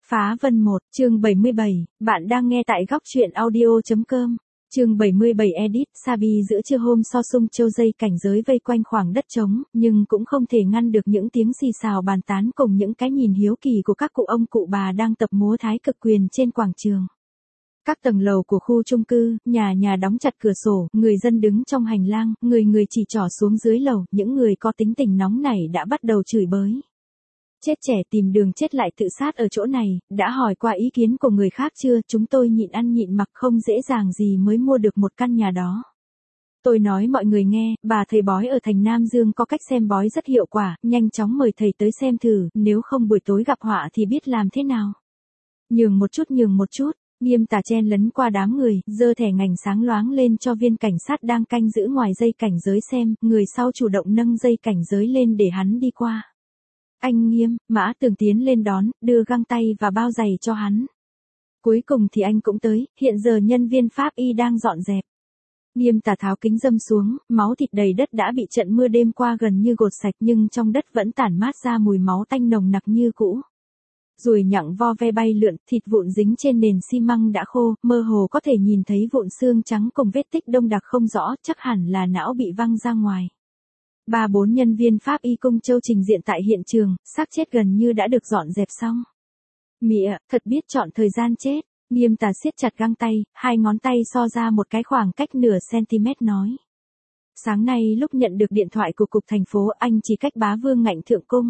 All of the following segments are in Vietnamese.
Phá Vân 1, chương 77, bạn đang nghe tại góc truyện audio.com. Chương 77 edit, Sabi giữa trưa hôm so sung châu dây cảnh giới vây quanh khoảng đất trống, nhưng cũng không thể ngăn được những tiếng xì xào bàn tán cùng những cái nhìn hiếu kỳ của các cụ ông cụ bà đang tập múa thái cực quyền trên quảng trường. Các tầng lầu của khu chung cư, nhà nhà đóng chặt cửa sổ, người dân đứng trong hành lang, người chỉ trỏ xuống dưới lầu, những người có tính tình nóng nảy đã bắt đầu chửi bới. Chết trẻ tìm đường chết lại tự sát ở chỗ này, đã hỏi qua ý kiến của người khác chưa? Chúng tôi nhịn ăn nhịn mặc không dễ dàng gì mới mua được một căn nhà đó. Tôi nói mọi người nghe, bà thầy bói ở thành Nam Dương có cách xem bói rất hiệu quả, nhanh chóng mời thầy tới xem thử, nếu không buổi tối gặp họa thì biết làm thế nào. Nhường một chút, Nghiêm Tà chen lấn qua đám người, giơ thẻ ngành sáng loáng lên cho viên cảnh sát đang canh giữ ngoài dây cảnh giới xem, người sau chủ động nâng dây cảnh giới lên để hắn đi qua. Anh Nghiêm, Mã Tường tiến lên đón, đưa găng tay và bao giày cho hắn. Cuối cùng thì anh cũng tới, hiện giờ nhân viên pháp y đang dọn dẹp. Nghiêm Tà tháo kính râm xuống, máu thịt đầy đất đã bị trận mưa đêm qua gần như gột sạch nhưng trong đất vẫn tản mát ra mùi máu tanh nồng nặc như cũ. Ruồi nhặng vo ve bay lượn, thịt vụn dính trên nền xi măng đã khô, mơ hồ có thể nhìn thấy vụn xương trắng cùng vết tích đông đặc không rõ, chắc hẳn là não bị văng ra ngoài. 3-4 nhân viên pháp y Cung Châu trình diện tại hiện trường, xác chết gần như đã được dọn dẹp xong. Mịa, thật biết chọn thời gian chết. Nghiêm Tà siết chặt găng tay, hai ngón tay so ra một cái khoảng cách nửa cm nói. Sáng nay lúc nhận được điện thoại của cục thành phố anh chỉ cách Bá Vương Ngạnh Thượng Cung.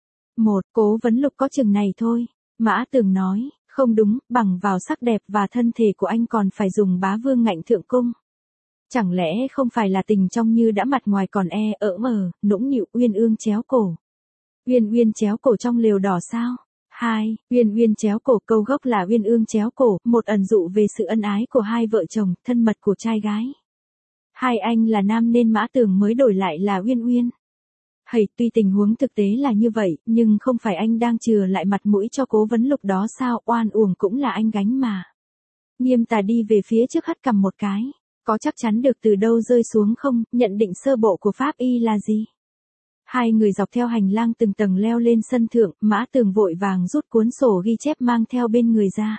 Cố vấn Lục có chừng này thôi. Mã Tường nói, không đúng, bằng vào sắc đẹp và thân thể của anh còn phải dùng Bá Vương Ngạnh Thượng Cung. Chẳng lẽ không phải là tình trong như đã mặt ngoài còn nũng nịu uyên ương chéo cổ. Uyên chéo cổ trong lều đỏ sao? 2. Uyên chéo cổ, câu gốc là uyên ương chéo cổ, một ẩn dụ về sự ân ái của hai vợ chồng, thân mật của trai gái. Hai anh là nam nên Mã Tường mới đổi lại là uyên. Tuy tình huống thực tế là như vậy, nhưng không phải anh đang chừa lại mặt mũi cho cố vấn Lục đó sao? Oan uổng cũng là anh gánh mà. Nghiêm Tà đi về phía trước hất cằm một cái. Có chắc chắn được từ đâu rơi xuống không? Nhận định sơ bộ của pháp y là gì? Hai người dọc theo hành lang từng tầng leo lên sân thượng, Mã Tường vội vàng rút cuốn sổ ghi chép mang theo bên người ra.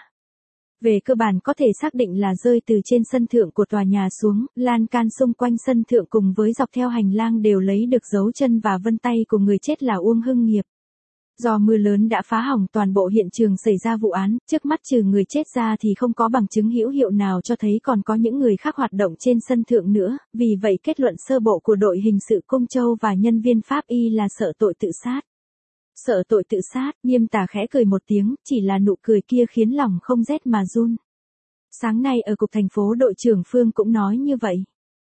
Về cơ bản có thể xác định là rơi từ trên sân thượng của tòa nhà xuống, lan can xung quanh sân thượng cùng với dọc theo hành lang đều lấy được dấu chân và vân tay của người chết là Uông Hưng Nghiệp. Do mưa lớn đã phá hỏng toàn bộ hiện trường xảy ra vụ án, trước mắt trừ người chết ra thì không có bằng chứng hữu hiệu nào cho thấy còn có những người khác hoạt động trên sân thượng nữa, vì vậy kết luận sơ bộ của đội hình sự Cung Châu và nhân viên pháp y là sợ tội tự sát. Sợ tội tự sát, Nghiêm Tà khẽ cười một tiếng, chỉ là nụ cười kia khiến lòng không rét mà run. Sáng nay ở cục thành phố đội trưởng Phương cũng nói như vậy.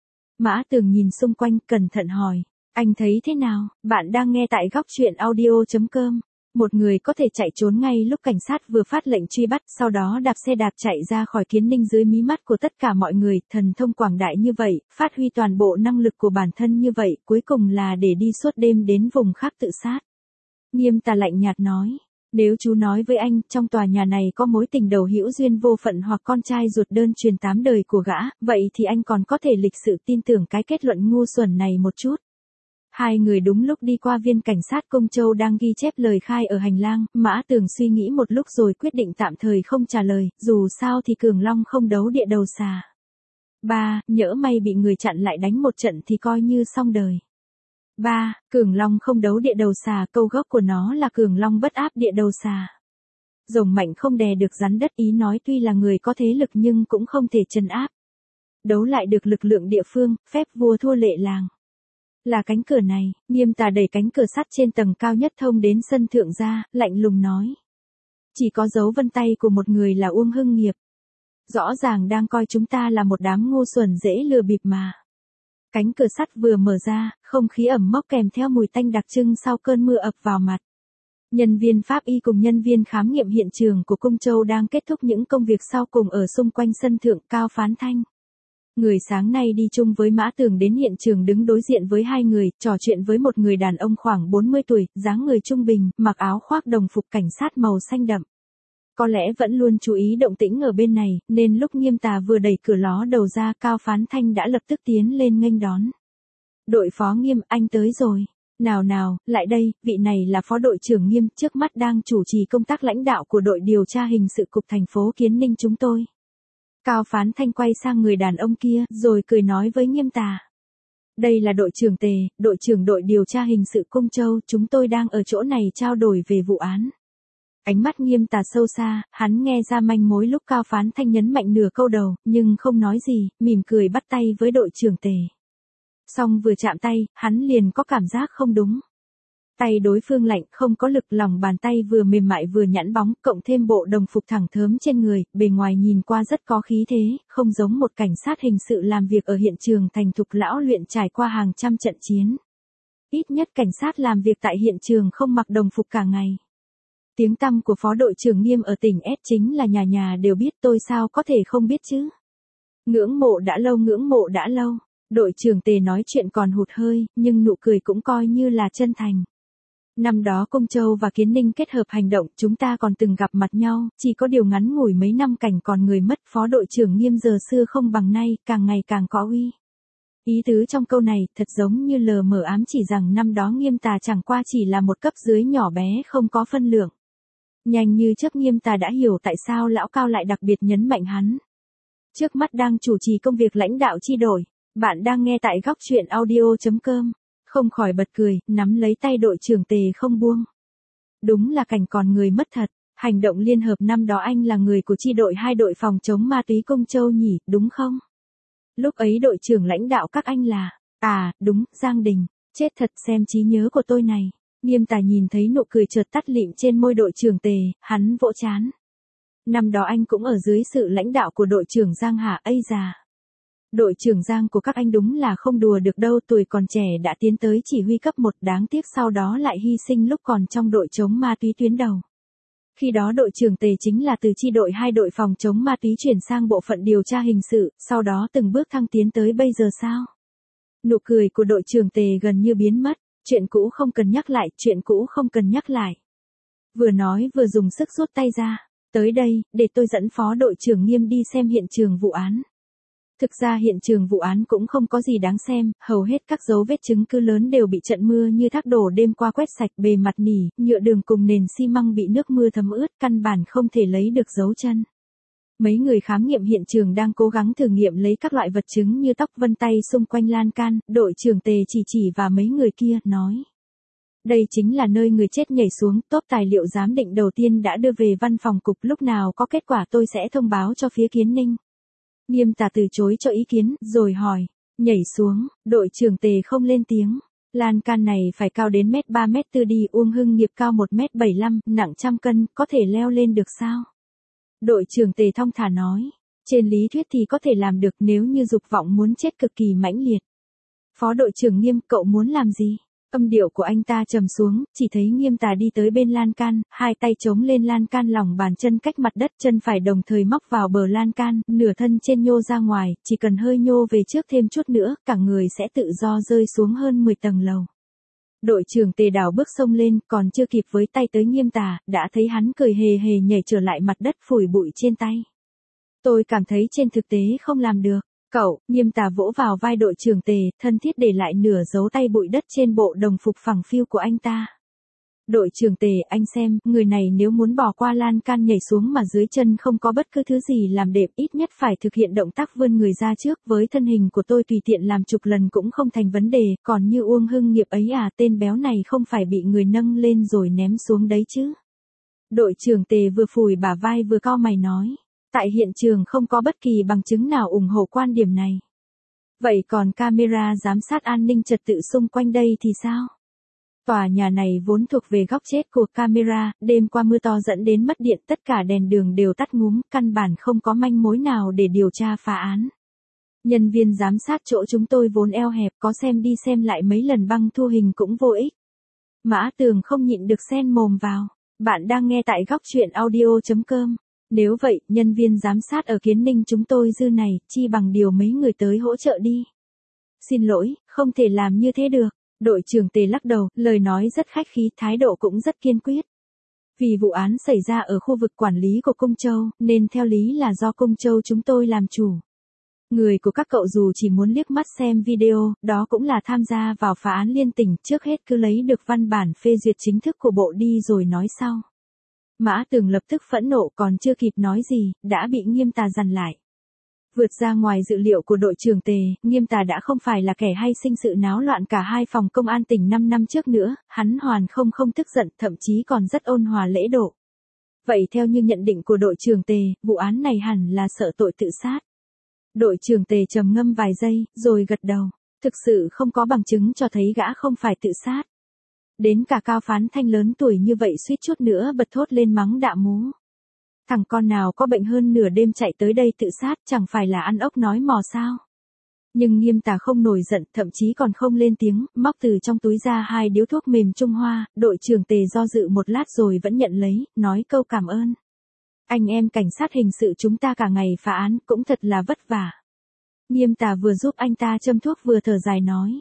Mã Tường nhìn xung quanh cẩn thận hỏi. Anh thấy thế nào? Bạn đang nghe tại góc truyện audio.com. Một người có thể chạy trốn ngay lúc cảnh sát vừa phát lệnh truy bắt, sau đó đạp xe đạp chạy ra khỏi Kiến Ninh dưới mí mắt của tất cả mọi người, thần thông quảng đại như vậy, phát huy toàn bộ năng lực của bản thân như vậy, cuối cùng là để đi suốt đêm đến vùng khác tự sát. Nghiêm Tà lạnh nhạt nói. Nếu chú nói với anh, trong tòa nhà này có mối tình đầu hữu duyên vô phận hoặc con trai ruột đơn truyền 8 đời của gã, vậy thì anh còn có thể lịch sự tin tưởng cái kết luận ngu xuẩn này một chút. Hai người đúng lúc đi qua viên cảnh sát Cung Châu đang ghi chép lời khai ở hành lang, Mã Tường suy nghĩ một lúc rồi quyết định tạm thời không trả lời, dù sao thì Cường Long không đấu địa đầu xà. 3. Nhỡ may bị người chặn lại đánh một trận thì coi như xong đời. 3. Cường Long không đấu địa đầu xà, câu gốc của nó là Cường Long bất áp địa đầu xà. Rồng mạnh không đè được rắn đất, ý nói tuy là người có thế lực nhưng cũng không thể trấn áp. Đấu lại được lực lượng địa phương, phép vua thua lệ làng. Là cánh cửa này, Nghiêm Tà đẩy cánh cửa sắt trên tầng cao nhất thông đến sân thượng ra, lạnh lùng nói. Chỉ có dấu vân tay của một người là Uông Hưng Nghiệp. Rõ ràng đang coi chúng ta là một đám ngu xuẩn dễ lừa bịp mà. Cánh cửa sắt vừa mở ra, không khí ẩm mốc kèm theo mùi tanh đặc trưng sau cơn mưa ập vào mặt. Nhân viên pháp y cùng nhân viên khám nghiệm hiện trường của Cung Châu đang kết thúc những công việc sau cùng ở xung quanh sân thượng. Cao Phán Thanh, người sáng nay đi chung với Mã Tường đến hiện trường, đứng đối diện với hai người, trò chuyện với một người đàn ông khoảng 40 tuổi, dáng người trung bình, mặc áo khoác đồng phục cảnh sát màu xanh đậm. Có lẽ vẫn luôn chú ý động tĩnh ở bên này, nên lúc Nghiêm Tà vừa đẩy cửa ló đầu ra, Cao Phán Thanh đã lập tức tiến lên nghênh đón. Đội phó Nghiêm, anh tới rồi. Nào nào, lại đây, vị này là phó đội trưởng Nghiêm, trước mắt đang chủ trì công tác lãnh đạo của đội điều tra hình sự cục thành phố Kiến Ninh chúng tôi. Cao Phán Thanh quay sang người đàn ông kia, rồi cười nói với Nghiêm Tà. Đây là đội trưởng Tề, đội trưởng đội điều tra hình sự Cung Châu, chúng tôi đang ở chỗ này trao đổi về vụ án. Ánh mắt Nghiêm Tà sâu xa, hắn nghe ra manh mối lúc Cao Phán Thanh nhấn mạnh nửa câu đầu, nhưng không nói gì, mỉm cười bắt tay với đội trưởng Tề. Xong vừa chạm tay, hắn liền có cảm giác không đúng. Tay đối phương lạnh, không có lực, lòng bàn tay vừa mềm mại vừa nhẵn bóng, cộng thêm bộ đồng phục thẳng thớm trên người, bề ngoài nhìn qua rất có khí thế, không giống một cảnh sát hình sự làm việc ở hiện trường thành thục lão luyện trải qua hàng trăm trận chiến. Ít nhất cảnh sát làm việc tại hiện trường không mặc đồng phục cả ngày. Tiếng tăm của phó đội trưởng Nghiêm ở tỉnh S chính là nhà nhà đều biết, tôi sao có thể không biết chứ. Ngưỡng mộ đã lâu, ngưỡng mộ đã lâu. Đội trưởng Tề nói chuyện còn hụt hơi, nhưng nụ cười cũng coi như là chân thành. Năm đó Cung Châu và Kiến Ninh kết hợp hành động, chúng ta còn từng gặp mặt nhau, chỉ có điều ngắn ngủi mấy năm cảnh còn người mất. Phó đội trưởng Nghiêm giờ xưa không bằng nay, càng ngày càng có uy. Ý tứ trong câu này thật giống như lờ mờ ám chỉ rằng năm đó Nghiêm Tà chẳng qua chỉ là một cấp dưới nhỏ bé không có phân lượng. Nhanh như chớp Nghiêm Tà đã hiểu tại sao lão Cao lại đặc biệt nhấn mạnh hắn. Trước mắt đang chủ trì công việc lãnh đạo chi đội. Bạn đang nghe tại góc truyện audio.com. Không khỏi bật cười, nắm lấy tay đội trưởng Tề không buông. Đúng là cảnh còn người mất thật. Hành động liên hợp năm đó anh là người của chi đội 2 đội phòng chống ma túy Cung Châu nhỉ, đúng không? Lúc ấy đội trưởng lãnh đạo các anh là, đúng, Giang Đình. Chết thật, xem trí nhớ của tôi này. Nghiêm Tà nhìn thấy nụ cười chợt tắt lịm trên môi đội trưởng Tề, hắn vỗ trán. Năm đó anh cũng ở dưới sự lãnh đạo của đội trưởng Giang hả? Ây già. Đội trưởng Giang của các anh đúng là không đùa được đâu, tuổi còn trẻ đã tiến tới chỉ huy cấp 1, đáng tiếc sau đó lại hy sinh lúc còn trong đội chống ma túy tuyến đầu. Khi đó đội trưởng Tề chính là từ chi đội 2 đội phòng chống ma túy chuyển sang bộ phận điều tra hình sự, sau đó từng bước thăng tiến tới bây giờ sao? Nụ cười của đội trưởng Tề gần như biến mất, chuyện cũ không cần nhắc lại, chuyện cũ không cần nhắc lại. Vừa nói vừa dùng sức rút tay ra, tới đây, để tôi dẫn phó đội trưởng Nghiêm đi xem hiện trường vụ án. Thực ra hiện trường vụ án cũng không có gì đáng xem, hầu hết các dấu vết chứng cứ lớn đều bị trận mưa như thác đổ đêm qua quét sạch, bề mặt nỉ, nhựa đường cùng nền xi măng bị nước mưa thấm ướt, căn bản không thể lấy được dấu chân. Mấy người khám nghiệm hiện trường đang cố gắng thử nghiệm lấy các loại vật chứng như tóc, vân tay xung quanh lan can, đội trưởng Tề chỉ vào mấy người kia, nói. Đây chính là nơi người chết nhảy xuống, tốp tài liệu giám định đầu tiên đã đưa về văn phòng cục, lúc nào có kết quả tôi sẽ thông báo cho phía Kiến Ninh. Nghiêm Tà từ chối cho ý kiến, rồi hỏi, nhảy xuống, đội trưởng Tề không lên tiếng. Lan can này phải cao đến 3m4 đi, Uông Hưng Nghiệp cao 1m75, nặng 100 cân, có thể leo lên được sao? Đội trưởng Tề thong thả nói, trên lý thuyết thì có thể làm được nếu như dục vọng muốn chết cực kỳ mãnh liệt. Phó đội trưởng Nghiêm, cậu muốn làm gì? Âm điệu của anh ta trầm xuống, chỉ thấy Nghiêm Tà đi tới bên lan can, hai tay chống lên lan can, lòng bàn chân cách mặt đất, chân phải đồng thời móc vào bờ lan can, nửa thân trên nhô ra ngoài, chỉ cần hơi nhô về trước thêm chút nữa, cả người sẽ tự do rơi xuống hơn 10 tầng lầu. Đội trưởng Tề đảo bước xông lên, còn chưa kịp với tay tới Nghiêm Tà, đã thấy hắn cười hề hề nhảy trở lại mặt đất, phủi bụi trên tay. Tôi cảm thấy trên thực tế không làm được. Cậu, Nghiêm Tà vỗ vào vai đội trưởng Tề, thân thiết để lại nửa dấu tay bụi đất trên bộ đồng phục phẳng phiu của anh ta. Đội trưởng Tề, anh xem, người này nếu muốn bỏ qua lan can nhảy xuống mà dưới chân không có bất cứ thứ gì làm đệm, ít nhất phải thực hiện động tác vươn người ra trước, với thân hình của tôi tùy tiện làm chục lần cũng không thành vấn đề, còn như Uông Hưng Nghiệp ấy tên béo này không phải bị người nâng lên rồi ném xuống đấy chứ. Đội trưởng Tề vừa phủi bả vai vừa cau mày nói. Tại hiện trường không có bất kỳ bằng chứng nào ủng hộ quan điểm này. Vậy còn camera giám sát an ninh trật tự xung quanh đây thì sao? Tòa nhà này vốn thuộc về góc chết của camera, đêm qua mưa to dẫn đến mất điện, tất cả đèn đường đều tắt ngúm, căn bản không có manh mối nào để điều tra phá án. Nhân viên giám sát chỗ chúng tôi vốn eo hẹp, có xem đi xem lại mấy lần băng thu hình cũng vô ích. Mã Tường không nhịn được xen mồm vào. Bạn đang nghe tại góc truyện audio.com. Nếu vậy, nhân viên giám sát ở Kiến Ninh chúng tôi dư này, chi bằng điều mấy người tới hỗ trợ đi. Xin lỗi, không thể làm như thế được. Đội trưởng Tề lắc đầu, lời nói rất khách khí, thái độ cũng rất kiên quyết. Vì vụ án xảy ra ở khu vực quản lý của Cung Châu, nên theo lý là do Cung Châu chúng tôi làm chủ. Người của các cậu dù chỉ muốn liếc mắt xem video, đó cũng là tham gia vào phá án liên tỉnh, trước hết cứ lấy được văn bản phê duyệt chính thức của bộ đi rồi nói sau. Mã Tường lập tức phẫn nộ, còn chưa kịp nói gì, đã bị Nghiêm Tà dằn lại. Vượt ra ngoài dự liệu của đội trưởng Tề, Nghiêm Tà đã không phải là kẻ hay sinh sự náo loạn cả hai phòng công an tỉnh 5 năm trước nữa, hắn hoàn không tức giận, thậm chí còn rất ôn hòa lễ độ. Vậy theo như nhận định của đội trưởng Tề, vụ án này hẳn là sợ tội tự sát. Đội trưởng Tề trầm ngâm vài giây, rồi gật đầu. Thực sự không có bằng chứng cho thấy gã không phải tự sát. Đến cả Cao Phán Thanh lớn tuổi như vậy suýt chút nữa bật thốt lên mắng đạ mú. Thằng con nào có bệnh hơn nửa đêm chạy tới đây tự sát, chẳng phải là ăn ốc nói mò sao. Nhưng Nghiêm Tà không nổi giận, thậm chí còn không lên tiếng, móc từ trong túi ra 2 điếu thuốc mềm Trung Hoa, đội trưởng Tề do dự một lát rồi vẫn nhận lấy, nói câu cảm ơn. Anh em cảnh sát hình sự chúng ta cả ngày phá án, cũng thật là vất vả. Nghiêm Tà vừa giúp anh ta châm thuốc vừa thở dài nói.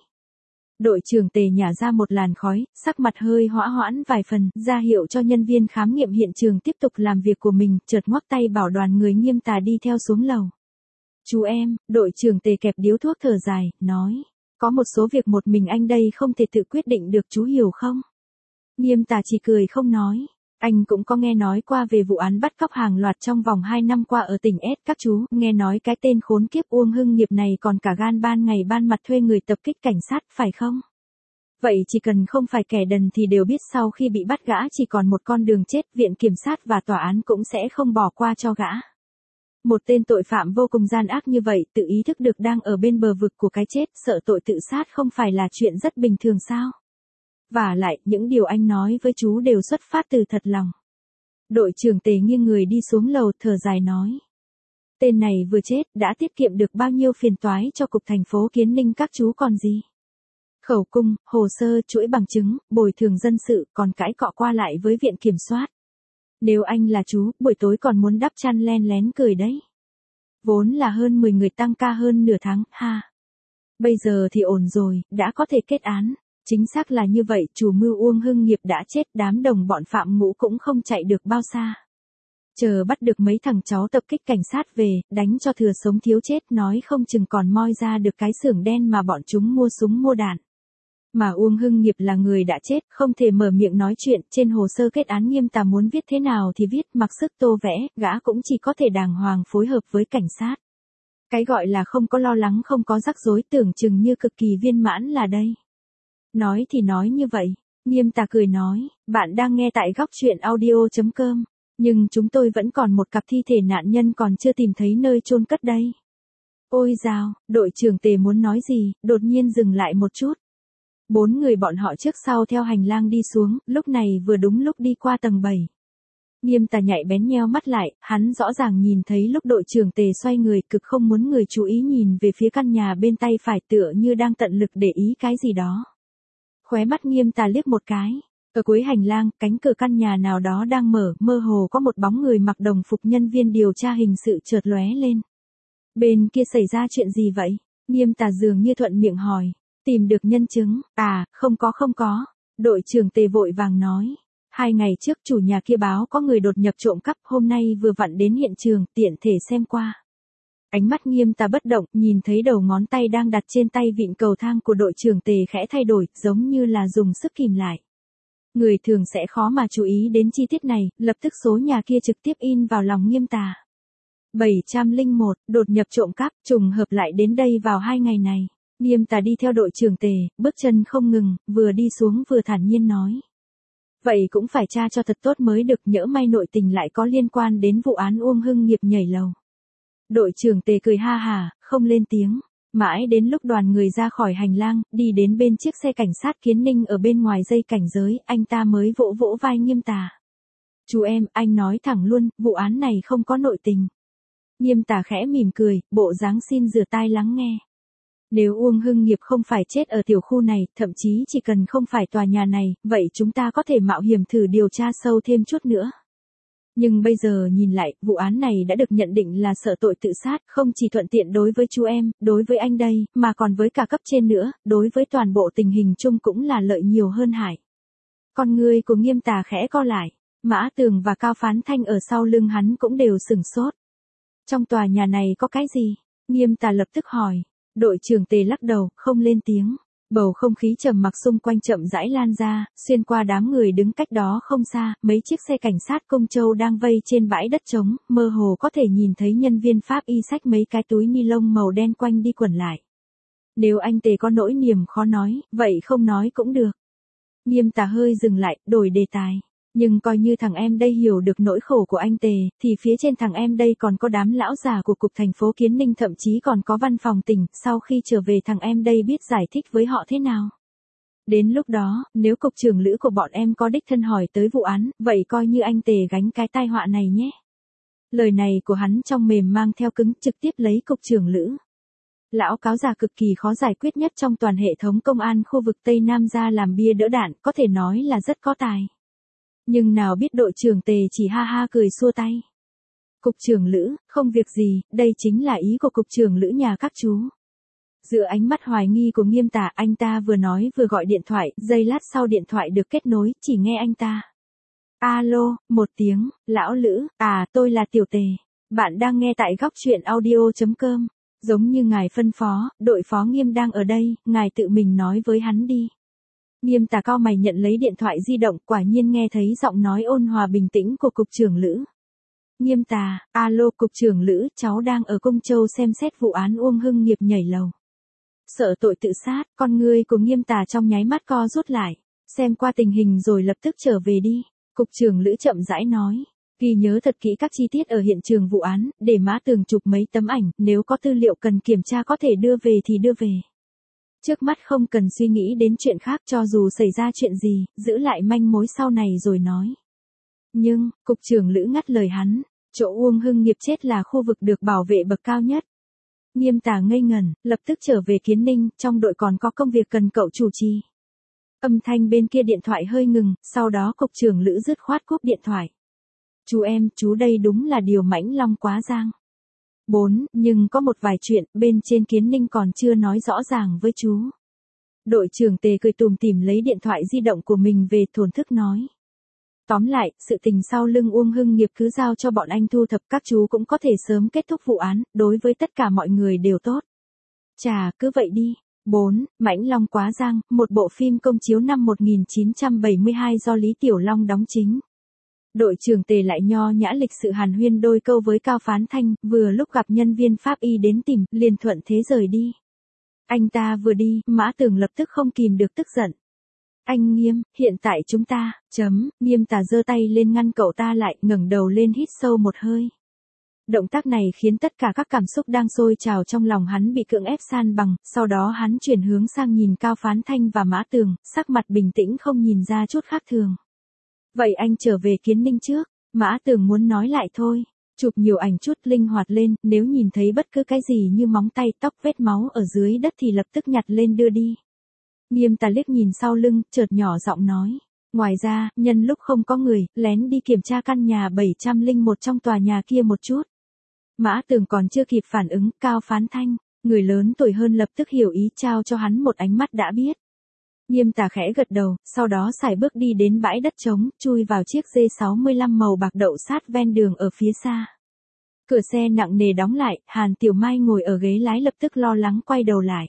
Đội trưởng Tề nhả ra một làn khói, sắc mặt hơi hõa hoãn vài phần, ra hiệu cho nhân viên khám nghiệm hiện trường tiếp tục làm việc của mình, chợt ngoắc tay bảo đoàn người Nghiêm Tà đi theo xuống lầu. Chú em, đội trưởng Tề kẹp điếu thuốc thở dài, nói. Có một số việc một mình anh đây không thể tự quyết định được, chú hiểu không? Nghiêm Tà chỉ cười không nói. Anh cũng có nghe nói qua về vụ án bắt cóc hàng loạt trong vòng 2 năm qua ở tỉnh S, các chú, nghe nói cái tên khốn kiếp Uông Hưng Nghiệp này còn cả gan ban ngày ban mặt thuê người tập kích cảnh sát, phải không? Vậy chỉ cần không phải kẻ đần thì đều biết sau khi bị bắt gã chỉ còn một con đường chết, viện kiểm sát và tòa án cũng sẽ không bỏ qua cho gã. Một tên tội phạm vô cùng gian ác như vậy, tự ý thức được đang ở bên bờ vực của cái chết, sợ tội tự sát không phải là chuyện rất bình thường sao? Vả lại, những điều anh nói với chú đều xuất phát từ thật lòng. Đội trưởng Tề nghiêng người đi xuống lầu, thở dài nói. Tên này vừa chết, đã tiết kiệm được bao nhiêu phiền toái cho cục thành phố Kiến Ninh các chú còn gì. Khẩu cung, hồ sơ, chuỗi bằng chứng, bồi thường dân sự, còn cãi cọ qua lại với viện kiểm soát. Nếu anh là chú, buổi tối còn muốn đắp chăn len lén cười đấy. Vốn là hơn 10 người tăng ca hơn nửa tháng, ha. Bây giờ thì ổn rồi, đã có thể kết án. Chính xác là như vậy, chủ mưu Uông Hưng Nghiệp đã chết, đám đồng bọn Phạm Ngũ cũng không chạy được bao xa. Chờ bắt được mấy thằng cháu tập kích cảnh sát về, đánh cho thừa sống thiếu chết, nói không chừng còn moi ra được cái xưởng đen mà bọn chúng mua súng mua đạn. Mà Uông Hưng Nghiệp là người đã chết, không thể mở miệng nói chuyện, trên hồ sơ kết án Nghiêm Tà muốn viết thế nào thì viết, mặc sức tô vẽ, gã cũng chỉ có thể đàng hoàng phối hợp với cảnh sát. Cái gọi là không có lo lắng không có rắc rối tưởng chừng như cực kỳ viên mãn là đây. Nói thì nói như vậy, Nghiêm Tà cười nói, bạn đang nghe tại góc truyện audio.com, nhưng chúng tôi vẫn còn một cặp thi thể nạn nhân còn chưa tìm thấy nơi chôn cất đây. Ôi dào, đội trưởng Tề muốn nói gì, đột nhiên dừng lại một chút. 4 người bọn họ trước sau theo hành lang đi xuống, lúc này vừa đúng lúc đi qua tầng 7. Nghiêm Tà nhạy bén nheo mắt lại, hắn rõ ràng nhìn thấy lúc đội trưởng Tề xoay người, cực không muốn người chú ý nhìn về phía căn nhà bên tay phải, tựa như đang tận lực để ý cái gì đó. Khóe mắt Nghiêm Tà liếc một cái. Ở cuối hành lang, cánh cửa căn nhà nào đó đang mở, mơ hồ có một bóng người mặc đồng phục nhân viên điều tra hình sự chợt lóe lên. Bên kia xảy ra chuyện gì vậy? Nghiêm Tà dường như thuận miệng hỏi. Tìm được nhân chứng, không có. Đội trưởng Tề vội vàng nói. 2 ngày trước chủ nhà kia báo có người đột nhập trộm cắp, hôm nay vừa vặn đến hiện trường, tiện thể xem qua. Ánh mắt Nghiêm Tà bất động, nhìn thấy đầu ngón tay đang đặt trên tay vịn cầu thang của đội trưởng Tề khẽ thay đổi, giống như là dùng sức kìm lại. Người thường sẽ khó mà chú ý đến chi tiết này, lập tức số nhà kia trực tiếp in vào lòng Nghiêm Tà. 701, đột nhập trộm cắp, trùng hợp lại đến đây vào 2 ngày này. Nghiêm Tà đi theo đội trưởng Tề, bước chân không ngừng, vừa đi xuống vừa thản nhiên nói. Vậy cũng phải tra cho thật tốt mới được, nhỡ may nội tình lại có liên quan đến vụ án Uông Hưng Nghiệp nhảy lầu. Đội trưởng Tề cười ha hả, không lên tiếng. Mãi đến lúc đoàn người ra khỏi hành lang, đi đến bên chiếc xe cảnh sát Kiến Ninh ở bên ngoài dây cảnh giới, anh ta mới vỗ vỗ vai Nghiêm Tà. Chú em, anh nói thẳng luôn, vụ án này không có nội tình. Nghiêm Tà khẽ mỉm cười, bộ dáng xin rửa tai lắng nghe. Nếu Uông Hưng Nghiệp không phải chết ở tiểu khu này, thậm chí chỉ cần không phải tòa nhà này, vậy chúng ta có thể mạo hiểm thử điều tra sâu thêm chút nữa. Nhưng bây giờ nhìn lại, vụ án này đã được nhận định là sợ tội tự sát, không chỉ thuận tiện đối với chú em, đối với anh đây, mà còn với cả cấp trên nữa, đối với toàn bộ tình hình chung cũng là lợi nhiều hơn hại. Con người của Nghiêm Tà khẽ co lại, Mã Tường và Cao Phán Thanh ở sau lưng hắn cũng đều sửng sốt. Trong tòa nhà này có cái gì? Nghiêm Tà lập tức hỏi. Đội trưởng Tề lắc đầu, không lên tiếng. Bầu không khí trầm mặc xung quanh chậm rãi lan ra, xuyên qua đám người đứng cách đó không xa, mấy chiếc xe cảnh sát Công Châu đang vây trên bãi đất trống, mơ hồ có thể nhìn thấy nhân viên pháp y xách mấy cái túi ni lông màu đen quanh đi quẩn lại. Nếu anh Tề có nỗi niềm khó nói, vậy không nói cũng được. Nghiêm Tà hơi dừng lại, đổi đề tài. Nhưng coi như thằng em đây hiểu được nỗi khổ của anh Tề, thì phía trên thằng em đây còn có đám lão già của cục thành phố Kiến Ninh, thậm chí còn có văn phòng tỉnh, sau khi trở về thằng em đây biết giải thích với họ thế nào. Đến lúc đó, nếu cục trưởng Lữ của bọn em có đích thân hỏi tới vụ án, vậy coi như anh Tề gánh cái tai họa này nhé. Lời này của hắn trong mềm mang theo cứng, trực tiếp lấy cục trưởng Lữ. Lão cáo già cực kỳ khó giải quyết nhất trong toàn hệ thống công an khu vực Tây Nam ra làm bia đỡ đạn, có thể nói là rất có tài. Nhưng nào biết đội trưởng Tề chỉ ha ha cười xua tay. Cục trưởng Lữ, không việc gì, đây chính là ý của cục trưởng Lữ nhà các chú. Giữa ánh mắt hoài nghi của Nghiêm Tà, anh ta vừa nói vừa gọi điện thoại, giây lát sau điện thoại được kết nối, chỉ nghe anh ta. Alo, một tiếng, lão Lữ, tôi là Tiểu Tề. Bạn đang nghe tại góc truyện audio.com. Giống như ngài phân phó, đội phó Nghiêm đang ở đây, ngài tự mình nói với hắn đi. Nghiêm Tà cau mày nhận lấy điện thoại di động, quả nhiên nghe thấy giọng nói ôn hòa bình tĩnh của cục trưởng Lữ. Nghiêm Tà, alo cục trưởng Lữ, cháu đang ở Công Châu xem xét vụ án Uông Hưng Nghiệp nhảy lầu. Sợ tội tự sát, con ngươi của Nghiêm Tà trong nháy mắt co rút lại, xem qua tình hình rồi lập tức trở về đi. Cục trưởng Lữ chậm rãi nói. Ghi nhớ thật kỹ các chi tiết ở hiện trường vụ án, để Mã Tường chụp mấy tấm ảnh, nếu có tư liệu cần kiểm tra có thể đưa về thì đưa về. Trước mắt không cần suy nghĩ đến chuyện khác, cho dù xảy ra chuyện gì, giữ lại manh mối sau này rồi nói. Nhưng, cục trưởng Lữ ngắt lời hắn, chỗ Uông Hưng Nghiệp chết là khu vực được bảo vệ bậc cao nhất. Nghiêm Tà ngây ngẩn, lập tức trở về Kiến Ninh, trong đội còn có công việc cần cậu chủ trì. Âm thanh bên kia điện thoại hơi ngừng, sau đó cục trưởng Lữ dứt khoát cúp điện thoại. Chú em, chú đây đúng là điều mãnh long quá giang. 4. Nhưng có một vài chuyện, bên trên Kiến Ninh còn chưa nói rõ ràng với chú. Đội trưởng Tề cười tủm tỉm lấy điện thoại di động của mình về thổn thức nói. Tóm lại, sự tình sau lưng Uông Hưng Nghiệp cứ giao cho bọn anh thu thập, các chú cũng có thể sớm kết thúc vụ án, đối với tất cả mọi người đều tốt. Chà, cứ vậy đi. 4. Mãnh Long Quá Giang, một bộ phim công chiếu năm 1972 do Lý Tiểu Long đóng chính. Đội trưởng Tề lại nho nhã lịch sự hàn huyên đôi câu với Cao Phán Thanh, vừa lúc gặp nhân viên pháp y đến tìm, liền thuận thế rời đi. Anh ta vừa đi, Mã Tường lập tức không kìm được tức giận. Anh Nghiêm, hiện tại chúng ta, Nghiêm Tà giơ tay lên ngăn cậu ta lại, ngẩng đầu lên hít sâu một hơi. Động tác này khiến tất cả các cảm xúc đang sôi trào trong lòng hắn bị cưỡng ép san bằng, sau đó hắn chuyển hướng sang nhìn Cao Phán Thanh và Mã Tường, sắc mặt bình tĩnh không nhìn ra chút khác thường. Vậy anh trở về Kiến Ninh trước, Mã Tường muốn nói lại thôi, chụp nhiều ảnh chút linh hoạt lên, nếu nhìn thấy bất cứ cái gì như móng tay, tóc, vết máu ở dưới đất thì lập tức nhặt lên đưa đi. Nghiêm Tà liếc nhìn sau lưng, chợt nhỏ giọng nói. Ngoài ra, nhân lúc không có người, lén đi kiểm tra căn nhà 701 trong tòa nhà kia một chút. Mã Tường còn chưa kịp phản ứng, Cao Phán Thanh, người lớn tuổi hơn lập tức hiểu ý, trao cho hắn một ánh mắt đã biết. Nghiêm Tà khẽ gật đầu, sau đó sải bước đi đến bãi đất trống, chui vào chiếc G65 màu bạc đậu sát ven đường ở phía xa. Cửa xe nặng nề đóng lại, Hàn Tiểu Mai ngồi ở ghế lái lập tức lo lắng quay đầu lại.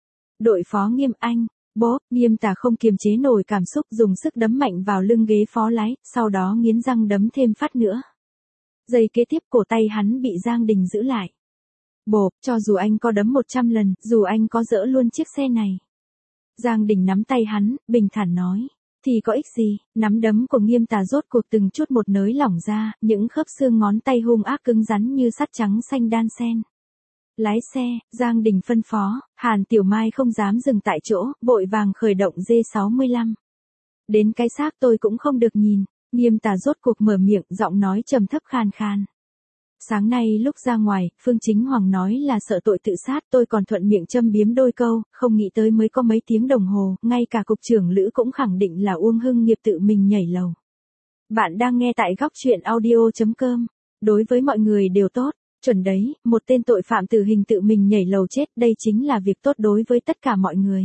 Đội phó Nghiêm anh, bố, Nghiêm Tà không kiềm chế nổi cảm xúc, dùng sức đấm mạnh vào lưng ghế phó lái, sau đó nghiến răng đấm thêm phát nữa. Giây kế tiếp cổ tay hắn bị Giang Đình giữ lại. Bố, cho dù anh có đấm 100 lần, dù anh có dỡ luôn chiếc xe này. Giang Đình nắm tay hắn, bình thản nói. Thì có ích gì, nắm đấm của Nghiêm Tà rốt cuộc từng chút một nới lỏng ra, những khớp xương ngón tay hung ác cứng rắn như sắt trắng xanh đan xen. Lái xe, Giang Đình phân phó, Hàn Tiểu Mai không dám dừng tại chỗ, vội vàng khởi động G65. Đến cái xác tôi cũng không được nhìn, Nghiêm Tà rốt cuộc mở miệng, giọng nói trầm thấp khàn khàn. Sáng nay lúc ra ngoài, Phương Chính Hoàng nói là sợ tội tự sát, tôi còn thuận miệng châm biếm đôi câu, không nghĩ tới mới có mấy tiếng đồng hồ, ngay cả cục trưởng Lữ cũng khẳng định là Uông Hưng Nghiệp tự mình nhảy lầu. Bạn đang nghe tại góc truyện audio.com. Đối với mọi người đều tốt, chuẩn đấy, một tên tội phạm tử hình tự mình nhảy lầu chết, đây chính là việc tốt đối với tất cả mọi người.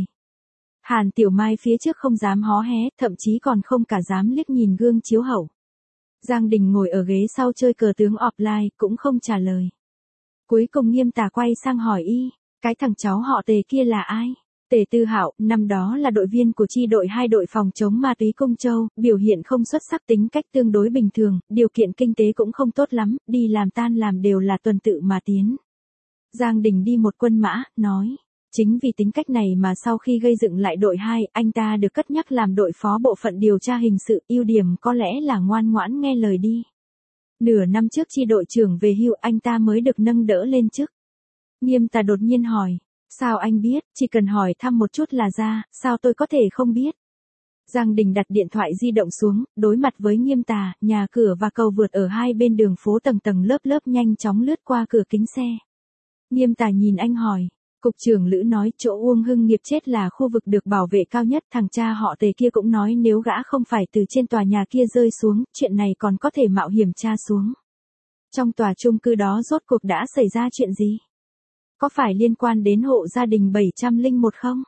Hàn Tiểu Mai phía trước không dám hó hé, thậm chí còn không cả dám liếc nhìn gương chiếu hậu. Giang Đình ngồi ở ghế sau chơi cờ tướng offline, cũng không trả lời. Cuối cùng Nghiêm Tà quay sang hỏi y, cái thằng cháu họ Tề kia là ai? Tề Tư Hạo, năm đó là đội viên của chi đội 2 đội phòng chống ma túy Cung Châu, biểu hiện không xuất sắc, tính cách tương đối bình thường, điều kiện kinh tế cũng không tốt lắm, đi làm tan làm đều là tuần tự mà tiến. Giang Đình đi một quân mã, nói, chính vì tính cách này mà sau khi gây dựng lại đội 2, anh ta được cất nhắc làm đội phó bộ phận điều tra hình sự, ưu điểm có lẽ là ngoan ngoãn nghe lời đi. Nửa năm trước chi đội trưởng về hưu anh ta mới được nâng đỡ lên chức. Nghiêm Tà đột nhiên hỏi, sao anh biết, chỉ cần hỏi thăm một chút là ra, sao tôi có thể không biết? Giang Đình đặt điện thoại di động xuống, đối mặt với Nghiêm Tà, nhà cửa và cầu vượt ở hai bên đường phố tầng tầng lớp lớp nhanh chóng lướt qua cửa kính xe. Nghiêm Tà nhìn anh hỏi, cục trưởng Lữ nói chỗ Uông Hưng Nghiệp chết là khu vực được bảo vệ cao nhất, thằng cha họ Tề kia cũng nói nếu gã không phải từ trên tòa nhà kia rơi xuống, chuyện này còn có thể mạo hiểm tra xuống. Trong tòa chung cư đó rốt cuộc đã xảy ra chuyện gì? Có phải liên quan đến hộ gia đình 701 không?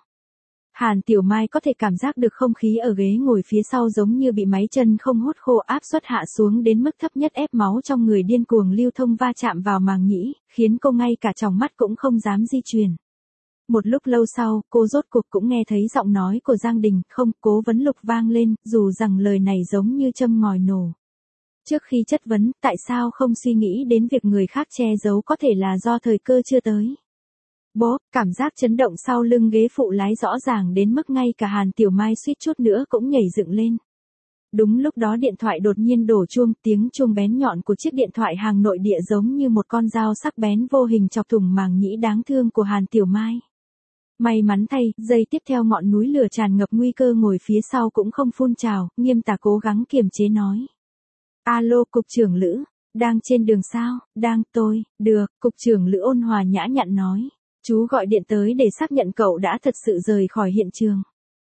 Hàn Tiểu Mai có thể cảm giác được không khí ở ghế ngồi phía sau giống như bị máy chân không hút khô, áp suất hạ xuống đến mức thấp nhất, ép máu trong người điên cuồng lưu thông va chạm vào màng nhĩ, khiến cô ngay cả tròng mắt cũng không dám di chuyển. Một lúc lâu sau, cô rốt cuộc cũng nghe thấy giọng nói của Giang Đình, không, cố vấn lục vang lên, dù rằng lời này giống như châm ngòi nổ. Trước khi chất vấn, tại sao không suy nghĩ đến việc người khác che giấu có thể là do thời cơ chưa tới? Bố, cảm giác chấn động sau lưng ghế phụ lái rõ ràng đến mức ngay cả Hàn Tiểu Mai suýt chút nữa cũng nhảy dựng lên. Đúng lúc đó điện thoại đột nhiên đổ chuông, tiếng chuông bén nhọn của chiếc điện thoại hàng nội địa giống như một con dao sắc bén vô hình chọc thủng màng nhĩ đáng thương của Hàn Tiểu Mai. May mắn thay, giây tiếp theo ngọn núi lửa tràn ngập nguy cơ ngồi phía sau cũng không phun trào, Nghiêm Tà cố gắng kiềm chế nói. Alo, cục trưởng Lữ, đang trên đường sao? Đang, được, cục trưởng Lữ ôn hòa nhã nhặn nói. Chú gọi điện tới để xác nhận cậu đã thật sự rời khỏi hiện trường.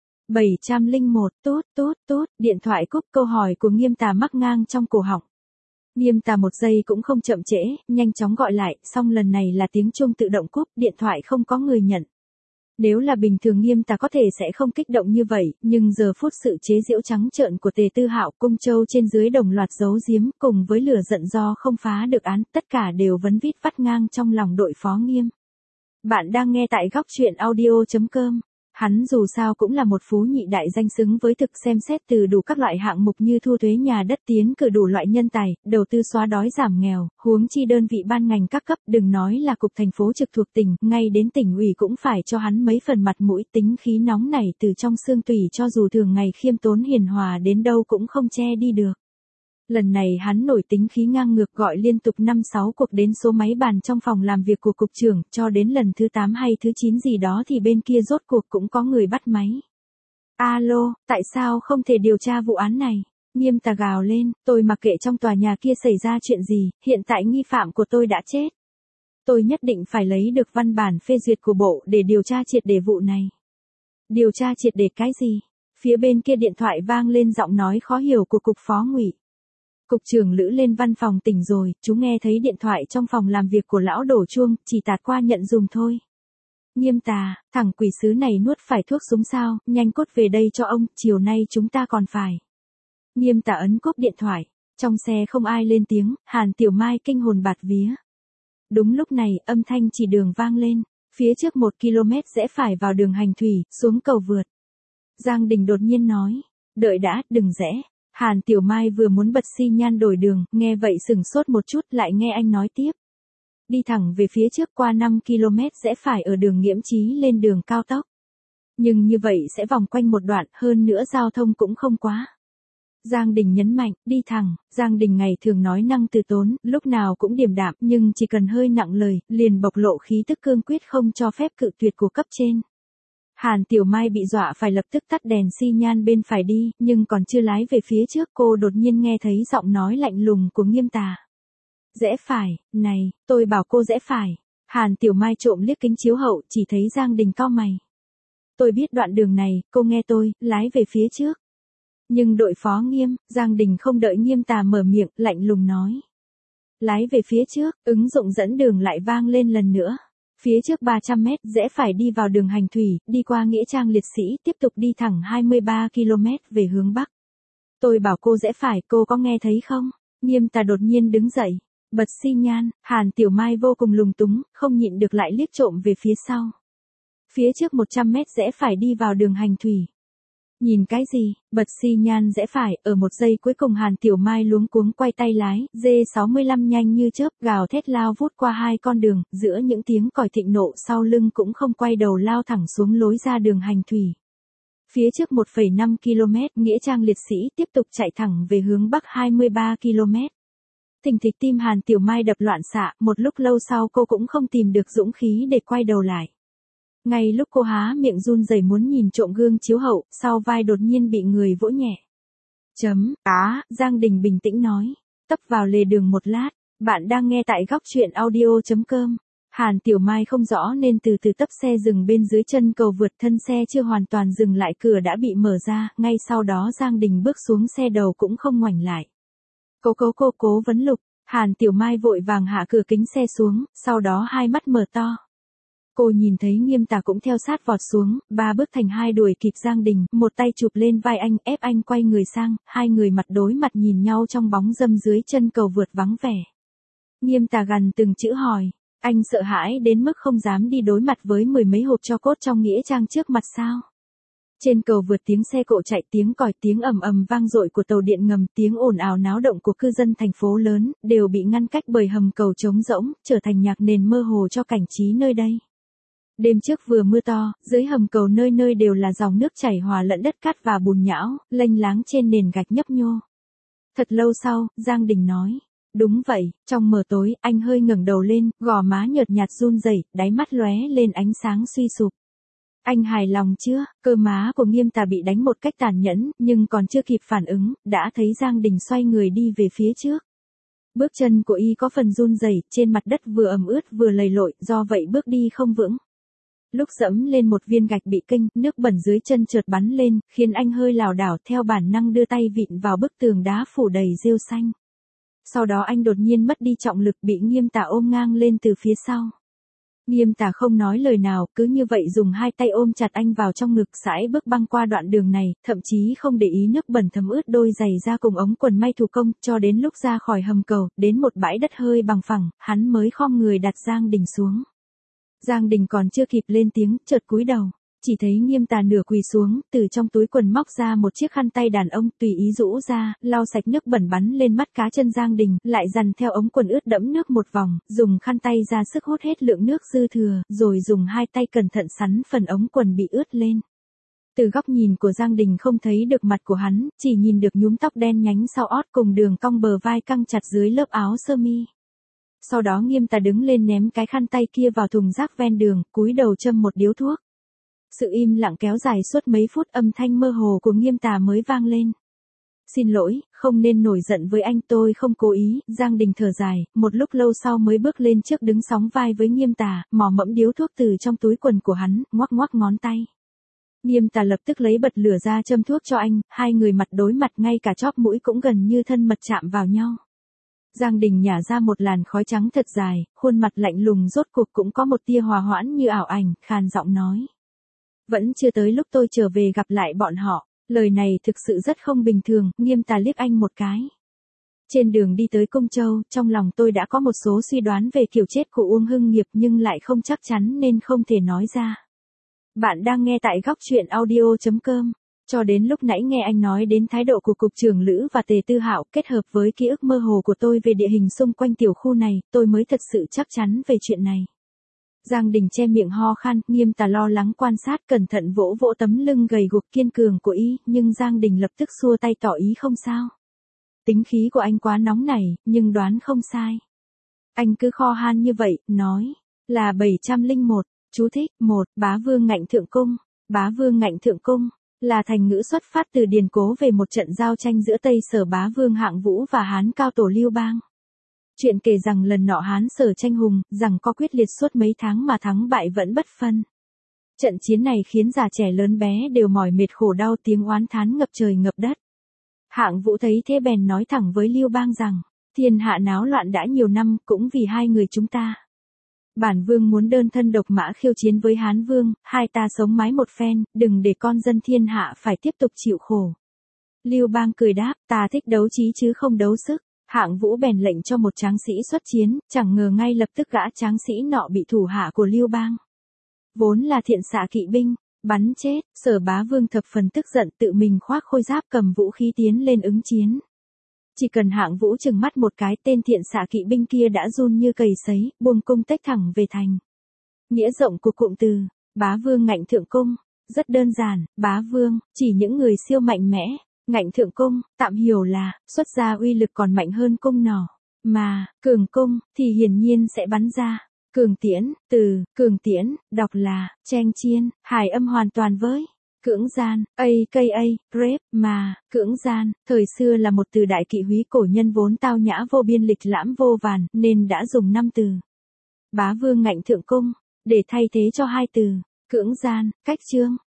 701, tốt, điện thoại cúp, câu hỏi của Nghiêm Tà mắc ngang trong cổ họng. Nghiêm Tà một giây cũng không chậm trễ, nhanh chóng gọi lại, song lần này là tiếng chuông tự động cúp, điện thoại không có người nhận. Nếu là bình thường Nghiêm Tà có thể sẽ không kích động như vậy, nhưng giờ phút sự chế giễu trắng trợn của Tề Tư Hạo, Cung Châu trên dưới đồng loạt giấu giếm, cùng với lửa giận do không phá được án, tất cả đều vấn vít vắt ngang trong lòng đội phó Nghiêm. Bạn đang nghe tại góc truyện audio.com. Hắn dù sao cũng là một phú nhị đại danh xứng với thực, xem xét từ đủ các loại hạng mục như thu thuế nhà đất, tiến cử đủ loại nhân tài, đầu tư xóa đói giảm nghèo, huống chi đơn vị ban ngành các cấp, đừng nói là cục thành phố trực thuộc tỉnh, ngay đến tỉnh ủy cũng phải cho hắn mấy phần mặt mũi, tính khí nóng nảy từ trong xương tủy cho dù thường ngày khiêm tốn hiền hòa đến đâu cũng không che đi được. Lần này hắn nổi tính khí ngang ngược gọi liên tục 5-6 cuộc đến số máy bàn trong phòng làm việc của cục trưởng, cho đến lần thứ 8 hay thứ 9 gì đó thì bên kia rốt cuộc cũng có người bắt máy. Alo, tại sao không thể điều tra vụ án này? Nghiêm Tà gào lên, tôi mặc kệ trong tòa nhà kia xảy ra chuyện gì, hiện tại nghi phạm của tôi đã chết. Tôi nhất định phải lấy được văn bản phê duyệt của bộ để điều tra triệt để vụ này. Điều tra triệt để cái gì? Phía bên kia điện thoại vang lên giọng nói khó hiểu của cục phó Ngụy. Cục trưởng Lữ lên văn phòng tỉnh rồi, chú nghe thấy điện thoại trong phòng làm việc của lão đổ chuông, chỉ tạt qua nhận dùm thôi. Nghiêm Tà, thằng quỷ sứ này nuốt phải thuốc súng sao, nhanh cốt về đây cho ông, chiều nay chúng ta còn phải. Nghiêm Tà ấn cúp điện thoại, trong xe không ai lên tiếng, Hàn Tiểu Mai kinh hồn bạt vía. Đúng lúc này, âm thanh chỉ đường vang lên, phía trước 1 km rẽ phải vào đường hành thủy, xuống cầu vượt. Giang Đình đột nhiên nói, đợi đã, đừng rẽ. Hàn Tiểu Mai vừa muốn bật xi nhan đổi đường, nghe vậy sửng sốt một chút, lại nghe anh nói tiếp. Đi thẳng về phía trước qua 5 km rẽ phải ở đường Nghiễm Chí lên đường cao tốc. Nhưng như vậy sẽ vòng quanh một đoạn, hơn nữa giao thông cũng không quá. Giang Đình nhấn mạnh, đi thẳng. Giang Đình ngày thường nói năng từ tốn, lúc nào cũng điềm đạm, nhưng chỉ cần hơi nặng lời, liền bộc lộ khí tức cương quyết không cho phép cự tuyệt của cấp trên. Hàn Tiểu Mai bị dọa phải lập tức tắt đèn xi nhan bên phải đi, nhưng còn chưa lái về phía trước cô đột nhiên nghe thấy giọng nói lạnh lùng của Nghiêm Tà. Rẽ phải, này, tôi bảo cô rẽ phải. Hàn Tiểu Mai trộm liếc kính chiếu hậu, chỉ thấy Giang Đình cau mày. Tôi biết đoạn đường này, cô nghe tôi, lái về phía trước. Nhưng đội phó Nghiêm, Giang Đình không đợi Nghiêm Tà mở miệng, lạnh lùng nói. Lái về phía trước, ứng dụng dẫn đường lại vang lên lần nữa. Phía trước 300 mét, rẽ phải đi vào đường hành thủy, đi qua Nghĩa Trang Liệt Sĩ, tiếp tục đi thẳng 23 km về hướng Bắc. Tôi bảo cô rẽ phải, cô có nghe thấy không? Nghiêm Tà đột nhiên đứng dậy. Bật xi nhan, Hàn Tiểu Mai vô cùng lúng túng, không nhịn được lại liếc trộm về phía sau. Phía trước 100 mét rẽ phải đi vào đường hành thủy. Nhìn cái gì, bật xi nhan rẽ phải, ở một giây cuối cùng Hàn Tiểu Mai luống cuống quay tay lái, D65 nhanh như chớp, gào thét lao vút qua hai con đường, giữa những tiếng còi thịnh nộ sau lưng cũng không quay đầu lao thẳng xuống lối ra đường hành thủy. Phía trước 1,5 km, Nghĩa Trang Liệt Sĩ tiếp tục chạy thẳng về hướng bắc 23 km. Thình thịch tim Hàn Tiểu Mai đập loạn xạ, một lúc lâu sau cô cũng không tìm được dũng khí để quay đầu lại. Ngay lúc cô há miệng run rẩy muốn nhìn trộm gương chiếu hậu, sau vai đột nhiên bị người vỗ nhẹ. Giang Đình bình tĩnh nói. Tấp vào lề đường một lát, bạn đang nghe tại góc truyện audio.com. Hàn Tiểu Mai không rõ nên từ từ tấp xe dừng bên dưới chân cầu vượt, thân xe chưa hoàn toàn dừng lại cửa đã bị mở ra, ngay sau đó Giang Đình bước xuống xe đầu cũng không ngoảnh lại. Cố vấn Lục, Hàn Tiểu Mai vội vàng hạ cửa kính xe xuống, sau đó hai mắt mở to. Cô nhìn thấy Nghiêm Tà cũng theo sát vọt xuống, ba bước thành hai đuổi kịp Giang Đình, một tay chụp lên vai anh, ép anh quay người sang, hai người mặt đối mặt nhìn nhau trong bóng râm dưới chân cầu vượt vắng vẻ. Nghiêm Tà gằn từng chữ hỏi, anh sợ hãi đến mức không dám đi đối mặt với mười mấy hộp tro cốt trong nghĩa trang trước mặt sao? Trên cầu vượt tiếng xe cộ chạy, tiếng còi, tiếng ầm ầm vang dội của tàu điện ngầm, tiếng ồn ào náo động của cư dân thành phố lớn, đều bị ngăn cách bởi hầm cầu trống rỗng, trở thành nhạc nền mơ hồ cho cảnh trí nơi đây. Đêm trước vừa mưa to, dưới hầm cầu nơi nơi đều là dòng nước chảy hòa lẫn đất cát và bùn nhão, lênh láng trên nền gạch nhấp nhô. Thật lâu sau, Giang Đình nói. Đúng vậy, trong mờ tối, anh hơi ngẩng đầu lên, gò má nhợt nhạt run rẩy, đáy mắt lóe lên ánh sáng suy sụp. Anh hài lòng chưa? Cơ má của Nghiêm Tà bị đánh một cách tàn nhẫn, nhưng còn chưa kịp phản ứng, đã thấy Giang Đình xoay người đi về phía trước. Bước chân của y có phần run rẩy, trên mặt đất vừa ẩm ướt vừa lầy lội, do vậy bước đi không vững. Lúc dẫm lên một viên gạch bị kênh, nước bẩn dưới chân chợt bắn lên, khiến anh hơi lảo đảo, theo bản năng đưa tay vịn vào bức tường đá phủ đầy rêu xanh. Sau đó anh đột nhiên mất đi trọng lực, bị Nghiêm Tà ôm ngang lên từ phía sau. Nghiêm Tà không nói lời nào, cứ như vậy dùng hai tay ôm chặt anh vào trong ngực, sải bước băng qua đoạn đường này, thậm chí không để ý nước bẩn thấm ướt đôi giày da cùng ống quần may thủ công, cho đến lúc ra khỏi hầm cầu, đến một bãi đất hơi bằng phẳng, hắn mới khom người đặt Giang Đình xuống. Giang Đình còn chưa kịp lên tiếng, chợt cúi đầu, chỉ thấy Nghiêm Tà nửa quỳ xuống, từ trong túi quần móc ra một chiếc khăn tay đàn ông, tùy ý rũ ra, lau sạch nước bẩn bắn lên mắt cá chân Giang Đình, lại dằn theo ống quần ướt đẫm nước một vòng, dùng khăn tay ra sức hút hết lượng nước dư thừa, rồi dùng hai tay cẩn thận sắn phần ống quần bị ướt lên. Từ góc nhìn của Giang Đình không thấy được mặt của hắn, chỉ nhìn được nhúm tóc đen nhánh sau ót cùng đường cong bờ vai căng chặt dưới lớp áo sơ mi. Sau đó Nghiêm Tà đứng lên ném cái khăn tay kia vào thùng rác ven đường, cúi đầu châm một điếu thuốc. Sự im lặng kéo dài suốt mấy phút, âm thanh mơ hồ của Nghiêm Tà mới vang lên. Xin lỗi, không nên nổi giận với anh, tôi không cố ý. Giang Đình thở dài, một lúc lâu sau mới bước lên trước đứng sóng vai với Nghiêm Tà, mò mẫm điếu thuốc từ trong túi quần của hắn, ngoắc ngoắc ngón tay. Nghiêm Tà lập tức lấy bật lửa ra châm thuốc cho anh, hai người mặt đối mặt, ngay cả chóp mũi cũng gần như thân mật chạm vào nhau. Giang Đình nhả ra một làn khói trắng thật dài, khuôn mặt lạnh lùng rốt cuộc cũng có một tia hòa hoãn như ảo ảnh, khàn giọng nói. Vẫn chưa tới lúc tôi trở về gặp lại bọn họ, lời này thực sự rất không bình thường. Nghiêm Tà liếc anh một cái. Trên đường đi tới Cung Châu, trong lòng tôi đã có một số suy đoán về kiểu chết của Uông Hưng Nghiệp nhưng lại không chắc chắn nên không thể nói ra. Bạn đang nghe tại góc truyện audio.com. Cho đến lúc nãy nghe anh nói đến thái độ của Cục trưởng Lữ và Tề Tư Hạo kết hợp với ký ức mơ hồ của tôi về địa hình xung quanh tiểu khu này, tôi mới thật sự chắc chắn về chuyện này. Giang Đình che miệng ho khan, Nghiêm Tà lo lắng quan sát, cẩn thận vỗ vỗ tấm lưng gầy guộc kiên cường của y, nhưng Giang Đình lập tức xua tay tỏ ý không sao. Tính khí của anh quá nóng nảy, nhưng đoán không sai. Anh cứ kho han như vậy, nói, là 701, chú thích, 1, Bá Vương Ngạnh Thượng Cung. Bá Vương Ngạnh Thượng Cung là thành ngữ xuất phát từ điển cố về một trận giao tranh giữa Tây Sở Bá Vương Hạng Vũ và Hán Cao Tổ Lưu Bang. Chuyện kể rằng lần nọ Hán Sở tranh hùng, rằng có quyết liệt suốt mấy tháng mà thắng bại vẫn bất phân. Trận chiến này khiến già trẻ lớn bé đều mỏi mệt khổ đau, tiếng oán thán ngập trời ngập đất. Hạng Vũ thấy thế bèn nói thẳng với Lưu Bang rằng, thiên hạ náo loạn đã nhiều năm, cũng vì hai người chúng ta. Bản vương muốn đơn thân độc mã khiêu chiến với Hán Vương, hai ta sống mái một phen, đừng để con dân thiên hạ phải tiếp tục chịu khổ. Lưu Bang cười đáp, ta thích đấu trí chứ không đấu sức. Hạng Vũ bèn lệnh cho một tráng sĩ xuất chiến, chẳng ngờ ngay lập tức gã tráng sĩ nọ bị thủ hạ của Lưu Bang, vốn là thiện xạ kỵ binh, bắn chết. Sở Bá Vương thập phần tức giận, tự mình khoác khôi giáp cầm vũ khí tiến lên ứng chiến. Chỉ cần Hạng Vũ chừng mắt một cái, tên thiện xạ kỵ binh kia đã run như cầy sấy, buông cung tách thẳng về thành. Nghĩa rộng của cụm từ Bá Vương ngạnh thượng cung rất đơn giản. Bá Vương chỉ những người siêu mạnh mẽ, ngạnh thượng cung tạm hiểu là xuất ra uy lực còn mạnh hơn cung nỏ, mà cường cung thì hiển nhiên sẽ bắn ra cường tiễn. Từ cường tiễn đọc là cheng chiên, hài âm hoàn toàn với cưỡng gian, aka rape, mà cưỡng gian thời xưa là một từ đại kỵ húy cổ nhân vốn tao nhã vô biên, lịch lãm vô vàn, nên đã dùng 5 từ Bá Vương ngạnh thượng cung để thay thế cho 2 từ cưỡng gian. Cách chương